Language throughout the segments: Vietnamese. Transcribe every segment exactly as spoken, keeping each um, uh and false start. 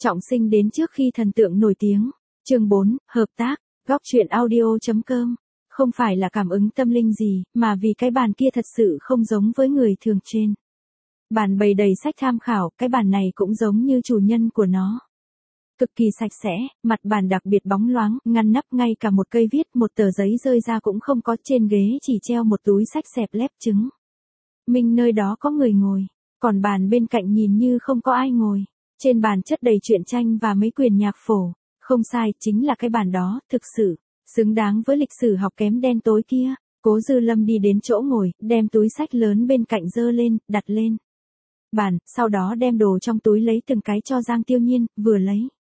Trọng sinh đến trước khi thần tượng nổi tiếng. Chương bốn, hợp tác, góc truyện audio.com. Không phải là cảm ứng tâm linh gì, mà vì cái bàn kia thật sự không giống với người thường trên. Bàn bày đầy sách tham khảo, cái bàn này cũng giống như chủ nhân của nó. Cực kỳ sạch sẽ, mặt bàn đặc biệt bóng loáng, ngăn nắp, ngay cả một cây viết, một tờ giấy rơi ra cũng không có, trên ghế chỉ treo một túi sách xẹp lép trứng. Minh nơi đó có người ngồi, còn bàn bên cạnh nhìn như không có ai ngồi. Trên bàn chất đầy truyện tranh và mấy quyển nhạc phổ. Không sai, chính là cái bàn đó, thực sự, xứng đáng với lịch sử học kém đen tối kia. Cố Dư Lâm đi đến chỗ ngồi, đem túi sách lớn bên cạnh giơ lên, đặt lên bàn, sau đó đem đồ trong túi lấy từng cái cho Giang Tiêu Nhiên, vừa lấy,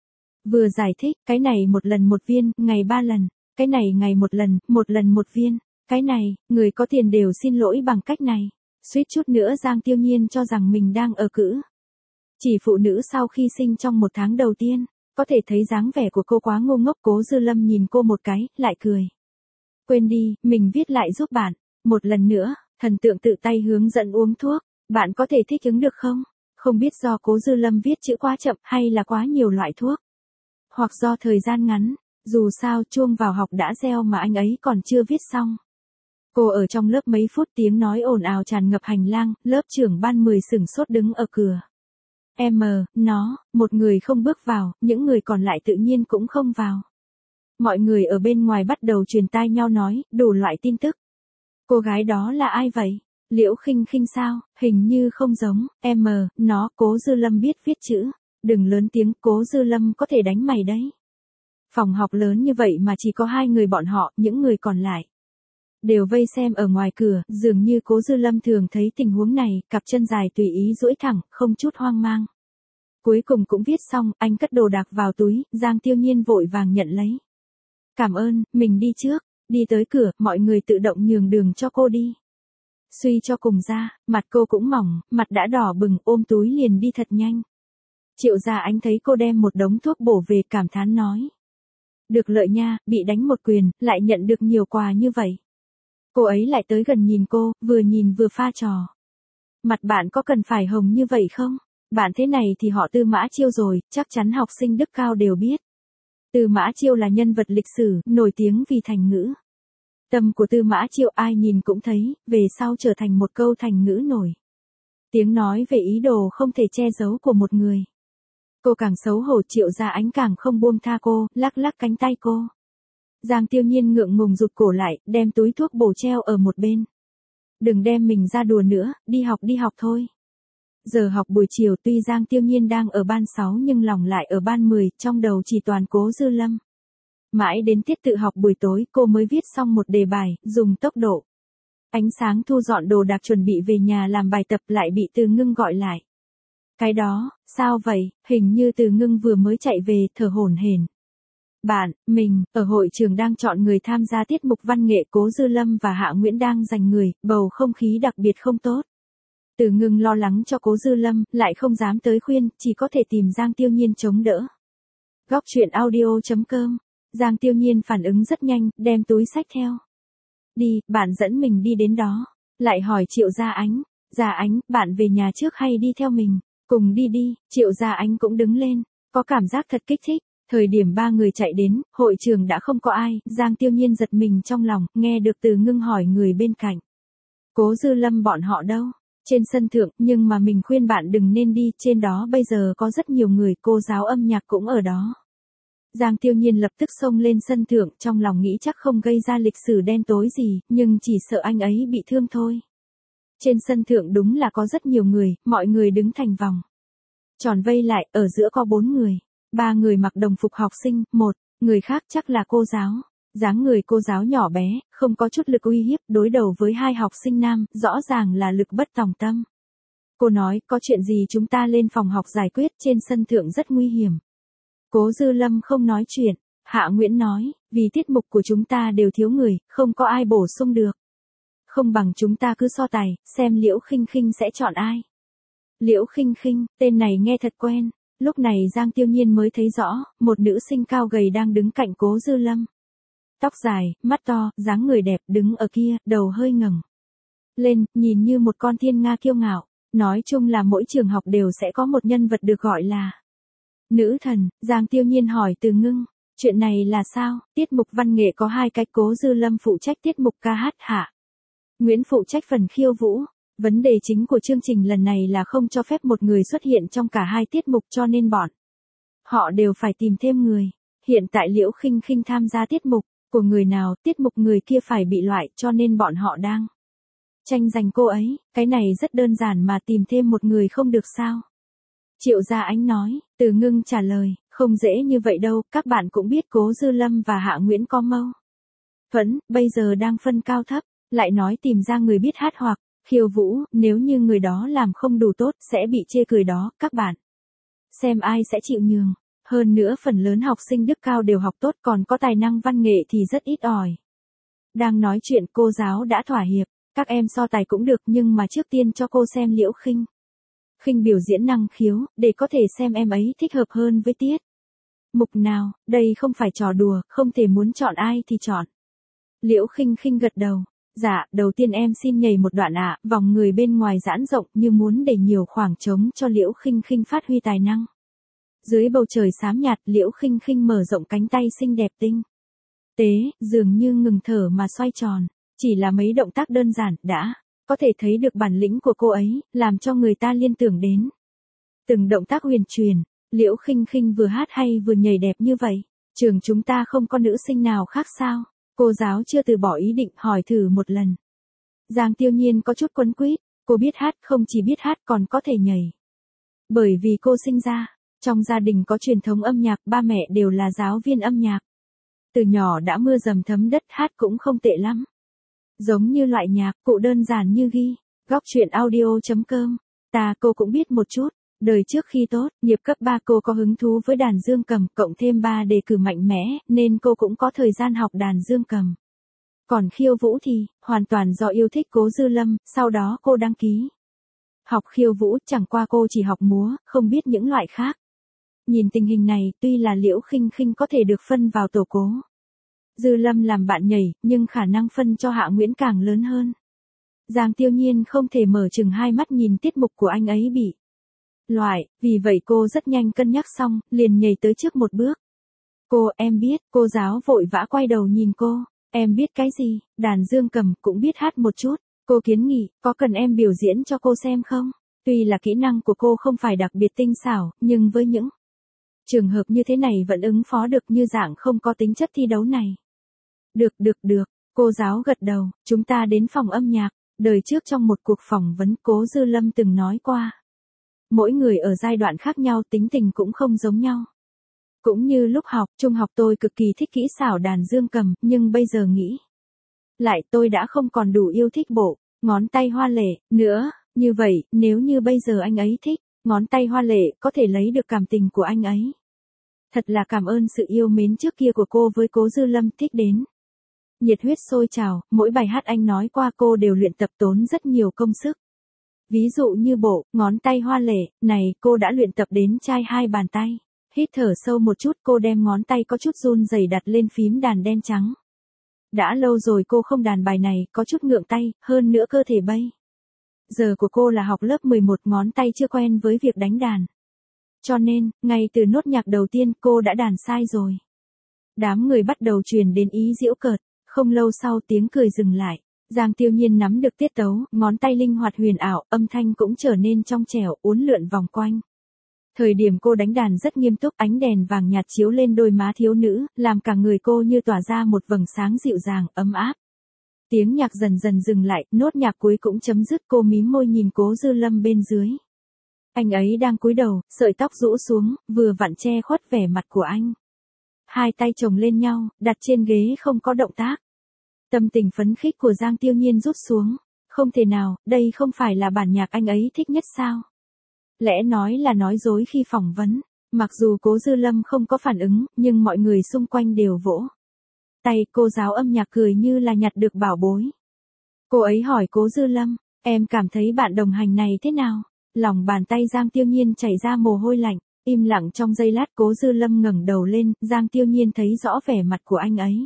vừa giải thích, cái này một lần một viên, ngày ba lần, cái này ngày một lần, một lần một viên, cái này, người có tiền đều xin lỗi bằng cách này. Suýt chút nữa Giang Tiêu Nhiên cho rằng mình đang ở cữ. Chỉ phụ nữ sau khi sinh trong một tháng đầu tiên, có thể thấy dáng vẻ của cô quá ngu ngốc. Cố Dư Lâm nhìn cô một cái, lại cười. Quên đi, mình viết lại giúp bạn. Một lần nữa, thần tượng tự tay hướng dẫn uống thuốc. Bạn có thể thích ứng được không? Không biết do Cố Dư Lâm viết chữ quá chậm hay là quá nhiều loại thuốc. Hoặc do thời gian ngắn, dù sao chuông vào học đã reo mà anh ấy còn chưa viết xong. Cô ở trong lớp mấy phút, tiếng nói ồn ào tràn ngập hành lang, lớp trưởng ban mười sửng sốt đứng ở cửa. Em, nó, một người không bước vào, những người còn lại tự nhiên cũng không vào. Mọi người ở bên ngoài bắt đầu truyền tai nhau nói, đủ loại tin tức. Cô gái đó là ai vậy? Liễu Khinh Khinh sao? Hình như không giống. Em, nó, Cố Dư Lâm biết viết chữ. Đừng lớn tiếng, Cố Dư Lâm có thể đánh mày đấy. Phòng học lớn như vậy mà chỉ có hai người bọn họ, những người còn lại đều vây xem ở ngoài cửa, dường như Cố Dư Lâm thường thấy tình huống này, cặp chân dài tùy ý duỗi thẳng, không chút hoang mang. Cuối cùng cũng viết xong, anh cất đồ đạc vào túi, Giang Tiêu Nhiên vội vàng nhận lấy. Cảm ơn, mình đi trước. Đi tới cửa, mọi người tự động nhường đường cho cô đi. Suy cho cùng ra, mặt cô cũng mỏng, mặt đã đỏ bừng, ôm túi liền đi thật nhanh. Triệu Gia Ánh thấy cô đem một đống thuốc bổ về, cảm thán nói. Được lợi nha, bị đánh một quyền, lại nhận được nhiều quà như vậy. Cô ấy lại tới gần nhìn cô, vừa nhìn vừa pha trò. Mặt bạn có cần phải hồng như vậy không? Bạn thế này thì họ Tư Mã Chiêu rồi, chắc chắn học sinh đức cao đều biết. Tư Mã Chiêu là nhân vật lịch sử, nổi tiếng vì thành ngữ. Tâm của Tư Mã Chiêu ai nhìn cũng thấy, về sau trở thành một câu thành ngữ nổi tiếng nói về ý đồ không thể che giấu của một người. Cô càng xấu hổ, Triệu Gia Ánh càng không buông tha cô, lắc lắc cánh tay cô. Giang Tiêu Nhiên ngượng ngùng rụt cổ lại, đem túi thuốc bổ treo ở một bên. Đừng đem mình ra đùa nữa, đi học đi học thôi. Giờ học buổi chiều, tuy Giang Tiêu Nhiên đang ở ban sáu nhưng lòng lại ở ban mười, trong đầu chỉ toàn Cố Dư Lâm. Mãi đến tiết tự học buổi tối, cô mới viết xong một đề bài, dùng tốc độ. Ánh Sáng thu dọn đồ đạc chuẩn bị về nhà làm bài tập, lại bị Từ Ngưng gọi lại. Cái đó, sao vậy? Hình như Từ Ngưng vừa mới chạy về, thở hổn hển. Bạn, mình, ở hội trường đang chọn người tham gia tiết mục văn nghệ, Cố Dư Lâm và Hạ Nguyễn đang giành người, bầu không khí đặc biệt không tốt. Từ Ngưng lo lắng cho Cố Dư Lâm, lại không dám tới khuyên, chỉ có thể tìm Giang Tiêu Nhiên chống đỡ. Góc truyện audio.com. Giang Tiêu Nhiên phản ứng rất nhanh, đem túi sách theo. Đi, bạn dẫn mình đi đến đó. Lại hỏi Triệu Gia Ánh. Gia Ánh, bạn về nhà trước hay đi theo mình? Cùng đi đi. Triệu Gia Ánh cũng đứng lên, có cảm giác thật kích thích. Thời điểm ba người chạy đến, hội trường đã không có ai, Giang Tiêu Nhiên giật mình trong lòng, nghe được Từ Ngưng hỏi người bên cạnh. Cố Dư Lâm bọn họ đâu? Trên sân thượng, nhưng mà mình khuyên bạn đừng nên đi, trên đó bây giờ có rất nhiều người, cô giáo âm nhạc cũng ở đó. Giang Tiêu Nhiên lập tức xông lên sân thượng, trong lòng nghĩ chắc không gây ra lịch sử đen tối gì, nhưng chỉ sợ anh ấy bị thương thôi. Trên sân thượng đúng là có rất nhiều người, mọi người đứng thành vòng. Tròn vây lại, ở giữa có bốn người. Ba người mặc đồng phục học sinh, một người khác chắc là cô giáo. Dáng người cô giáo nhỏ bé, không có chút lực uy hiếp, đối đầu với hai học sinh nam, rõ ràng là lực bất tòng tâm. Cô nói, có chuyện gì chúng ta lên phòng học giải quyết, trên sân thượng rất nguy hiểm. Cố Dư Lâm không nói chuyện. Hạ Nguyễn nói, vì tiết mục của chúng ta đều thiếu người, không có ai bổ sung được. Không bằng chúng ta cứ so tài, xem Liễu Khinh Khinh sẽ chọn ai. Liễu Khinh Khinh, tên này nghe thật quen. Lúc này Giang Tiêu Nhiên mới thấy rõ, một nữ sinh cao gầy đang đứng cạnh Cố Dư Lâm. Tóc dài, mắt to, dáng người đẹp, đứng ở kia, đầu hơi ngẩng lên, nhìn như một con thiên nga kiêu ngạo. Nói chung là mỗi trường học đều sẽ có một nhân vật được gọi là Nữ thần, Giang Tiêu Nhiên hỏi Từ Ngưng, chuyện này là sao? Tiết mục văn nghệ có hai cái, Cố Dư Lâm phụ trách tiết mục ca hát hạ Nguyễn phụ trách phần khiêu vũ. Vấn đề chính của chương trình lần này là không cho phép một người xuất hiện trong cả hai tiết mục, cho nên bọn họ đều phải tìm thêm người. Hiện tại Liễu Khinh Khinh tham gia tiết mục của người nào, tiết mục người kia phải bị loại, cho nên bọn họ đang tranh giành cô ấy. Cái này rất đơn giản mà, tìm thêm một người không được sao? Triệu Gia Ánh nói. Từ Ngưng trả lời, không dễ như vậy đâu, các bạn cũng biết Cố Dư Lâm và Hạ Nguyễn có mâu thuẫn, bây giờ đang phân cao thấp, lại nói tìm ra người biết hát hoặc khiêu vũ, nếu như người đó làm không đủ tốt sẽ bị chê cười đó, các bạn xem ai sẽ chịu nhường. Hơn nữa phần lớn học sinh đức cao đều học tốt, còn có tài năng văn nghệ thì rất ít ỏi. Đang nói chuyện cô giáo đã thỏa hiệp, các em so tài cũng được, nhưng mà trước tiên cho cô xem Liễu Khinh Khinh biểu diễn năng khiếu, để có thể xem em ấy thích hợp hơn với tiết mục nào. Đây không phải trò đùa, không thể muốn chọn ai thì chọn. Liễu Khinh Khinh gật đầu. Dạ, đầu tiên em xin nhảy một đoạn ạ. Vòng người bên ngoài giãn rộng như muốn để nhiều khoảng trống cho Liễu Khinh Khinh phát huy tài năng. Dưới bầu trời xám nhạt, Liễu Khinh Khinh mở rộng cánh tay xinh đẹp tinh tế, dường như ngừng thở mà xoay tròn. Chỉ là mấy động tác đơn giản đã có thể thấy được bản lĩnh của cô ấy, làm cho người ta liên tưởng đến từng động tác huyền truyền. Liễu Khinh Khinh vừa hát hay vừa nhảy đẹp như vậy, trường chúng ta không có nữ sinh nào khác sao? Cô giáo chưa từ bỏ ý định, hỏi thử một lần. Giang Tiêu Nhiên có chút quấn quýt, cô biết hát, không chỉ biết hát còn có thể nhảy. Bởi vì cô sinh ra trong gia đình có truyền thống âm nhạc, ba mẹ đều là giáo viên âm nhạc. Từ nhỏ đã mưa dầm thấm đất, hát cũng không tệ lắm. Giống như loại nhạc cụ đơn giản như ghi. Góc truyện audio chấm com. Ta cô cũng biết một chút. Đời trước khi tốt nghiệp cấp ba cô có hứng thú với đàn dương cầm, cộng thêm ba đề cử mạnh mẽ, nên cô cũng có thời gian học đàn dương cầm. Còn khiêu vũ thì, hoàn toàn do yêu thích Cố Dư Lâm, sau đó cô đăng ký học khiêu vũ, chẳng qua cô chỉ học múa, không biết những loại khác. Nhìn tình hình này, tuy là Liễu Khinh Khinh có thể được phân vào tổ Cố Dư Lâm làm bạn nhảy, nhưng khả năng phân cho Hạ Nguyễn càng lớn hơn. Giang Tiêu Nhiên không thể mở chừng hai mắt nhìn tiết mục của anh ấy bị loại, vì vậy cô rất nhanh cân nhắc xong, liền nhảy tới trước một bước. Cô, em biết, cô giáo vội vã quay đầu nhìn cô. Em biết cái gì? Đàn dương cầm, cũng biết hát một chút. Cô kiến nghị, có cần em biểu diễn cho cô xem không? Tuy là kỹ năng của cô không phải đặc biệt tinh xảo, nhưng với những trường hợp như thế này vẫn ứng phó được, như dạng không có tính chất thi đấu này. Được, được, được, cô giáo gật đầu. Chúng ta đến phòng âm nhạc. Đời trước trong một cuộc phỏng vấn, Cố Dư Lâm từng nói qua. Mỗi người ở giai đoạn khác nhau, tính tình cũng không giống nhau. Cũng như lúc học, trung học tôi cực kỳ thích kỹ xảo đàn dương cầm, nhưng bây giờ nghĩ lại tôi đã không còn đủ yêu thích bộ ngón tay hoa lệ nữa. Như vậy, nếu như bây giờ anh ấy thích ngón tay hoa lệ, có thể lấy được cảm tình của anh ấy. Thật là cảm ơn sự yêu mến trước kia của cô với Cố Dư Lâm, thích đến nhiệt huyết sôi trào. Mỗi bài hát anh nói qua cô đều luyện tập, tốn rất nhiều công sức. Ví dụ như bộ ngón tay hoa lệ này, cô đã luyện tập đến chai hai bàn tay. Hít thở sâu một chút, cô đem ngón tay có chút run rẩy đặt lên phím đàn đen trắng. Đã lâu rồi cô không đàn bài này, có chút ngượng tay, hơn nữa cơ thể bây giờ của cô là học lớp mười một, ngón tay chưa quen với việc đánh đàn. Cho nên, ngay từ nốt nhạc đầu tiên cô đã đàn sai rồi. Đám người bắt đầu truyền đến ý giễu cợt, không lâu sau tiếng cười dừng lại. Giang Tiêu Nhiên nắm được tiết tấu, ngón tay linh hoạt huyền ảo, âm thanh cũng trở nên trong trẻo, uốn lượn vòng quanh. Thời điểm cô đánh đàn rất nghiêm túc, ánh đèn vàng nhạt chiếu lên đôi má thiếu nữ, làm cả người cô như tỏa ra một vầng sáng dịu dàng, ấm áp. Tiếng nhạc dần dần dừng lại, nốt nhạc cuối cũng chấm dứt, cô mím môi nhìn Cố Dư Lâm bên dưới. Anh ấy đang cúi đầu, sợi tóc rũ xuống, vừa vặn che khuất vẻ mặt của anh. Hai tay chồng lên nhau, đặt trên ghế không có động tác. Tâm tình phấn khích của Giang Tiêu Nhiên rút xuống. Không thể nào, đây không phải là bản nhạc anh ấy thích nhất sao? Lẽ nói là nói dối khi phỏng vấn. Mặc dù Cố Dư Lâm không có phản ứng, nhưng mọi người xung quanh đều vỗ tay. Cô giáo âm nhạc cười như là nhặt được bảo bối. Cô ấy hỏi Cố Dư Lâm, em cảm thấy bạn đồng hành này thế nào? Lòng bàn tay Giang Tiêu Nhiên chảy ra mồ hôi lạnh. Im lặng trong giây lát, Cố Dư Lâm ngẩng đầu lên, Giang Tiêu Nhiên thấy rõ vẻ mặt của anh ấy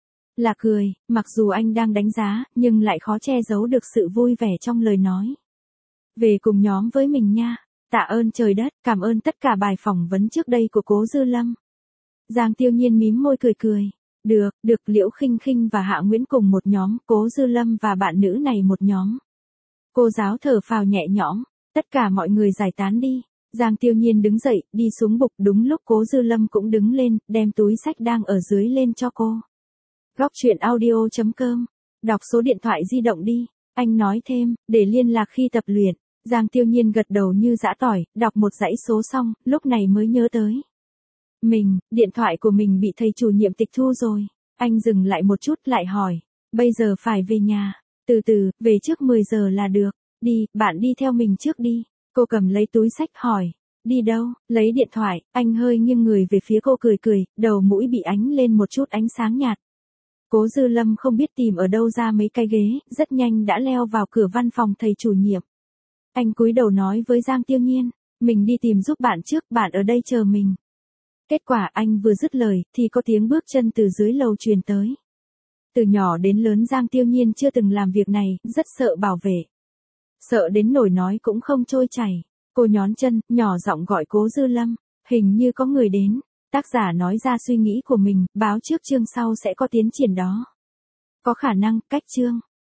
là cười, mặc dù anh đang đánh giá, nhưng lại khó che giấu được sự vui vẻ trong lời nói. Về cùng nhóm với mình nha. Tạ ơn trời đất, cảm ơn tất cả bài phỏng vấn trước đây của Cố Dư Lâm. Giang Tiêu Nhiên mím môi cười cười. Được, được, Liễu Khinh Khinh và Hạ Nguyễn cùng một nhóm, Cố Dư Lâm và bạn nữ này một nhóm. Cô giáo thở phào nhẹ nhõm, tất cả mọi người giải tán đi. Giang Tiêu Nhiên đứng dậy, đi xuống bục, đúng lúc Cố Dư Lâm cũng đứng lên, đem túi sách đang ở dưới lên cho cô. Góc truyện audio chấm com, đọc số điện thoại di động đi, anh nói thêm, để liên lạc khi tập luyện. Giang Tiêu Nhiên gật đầu như giã tỏi, đọc một dãy số xong, lúc này mới nhớ tới. Mình, điện thoại của mình bị thầy chủ nhiệm tịch thu rồi. Anh dừng lại một chút lại hỏi, bây giờ phải về nhà. Từ từ, về trước mười giờ là được. Đi, bạn đi theo mình trước đi. Cô cầm lấy túi sách hỏi, đi đâu, lấy điện thoại, anh hơi nghiêng người về phía cô cười cười, đầu mũi bị ánh lên một chút ánh sáng nhạt. Cố Dư Lâm không biết tìm ở đâu ra mấy cái ghế, rất nhanh đã leo vào cửa văn phòng thầy chủ nhiệm. Anh cúi đầu nói với Giang Tiêu Nhiên, mình đi tìm giúp bạn trước, bạn ở đây chờ mình. Kết quả anh vừa dứt lời, thì có tiếng bước chân từ dưới lầu truyền tới. Từ nhỏ đến lớn Giang Tiêu Nhiên chưa từng làm việc này, rất sợ bảo vệ. Sợ đến nỗi nói cũng không trôi chảy. Cô nhón chân, nhỏ giọng gọi Cố Dư Lâm, hình như có người đến. Tác giả nói ra suy nghĩ của mình, báo trước chương sau sẽ có tiến triển đó. Có khả năng, cách chương.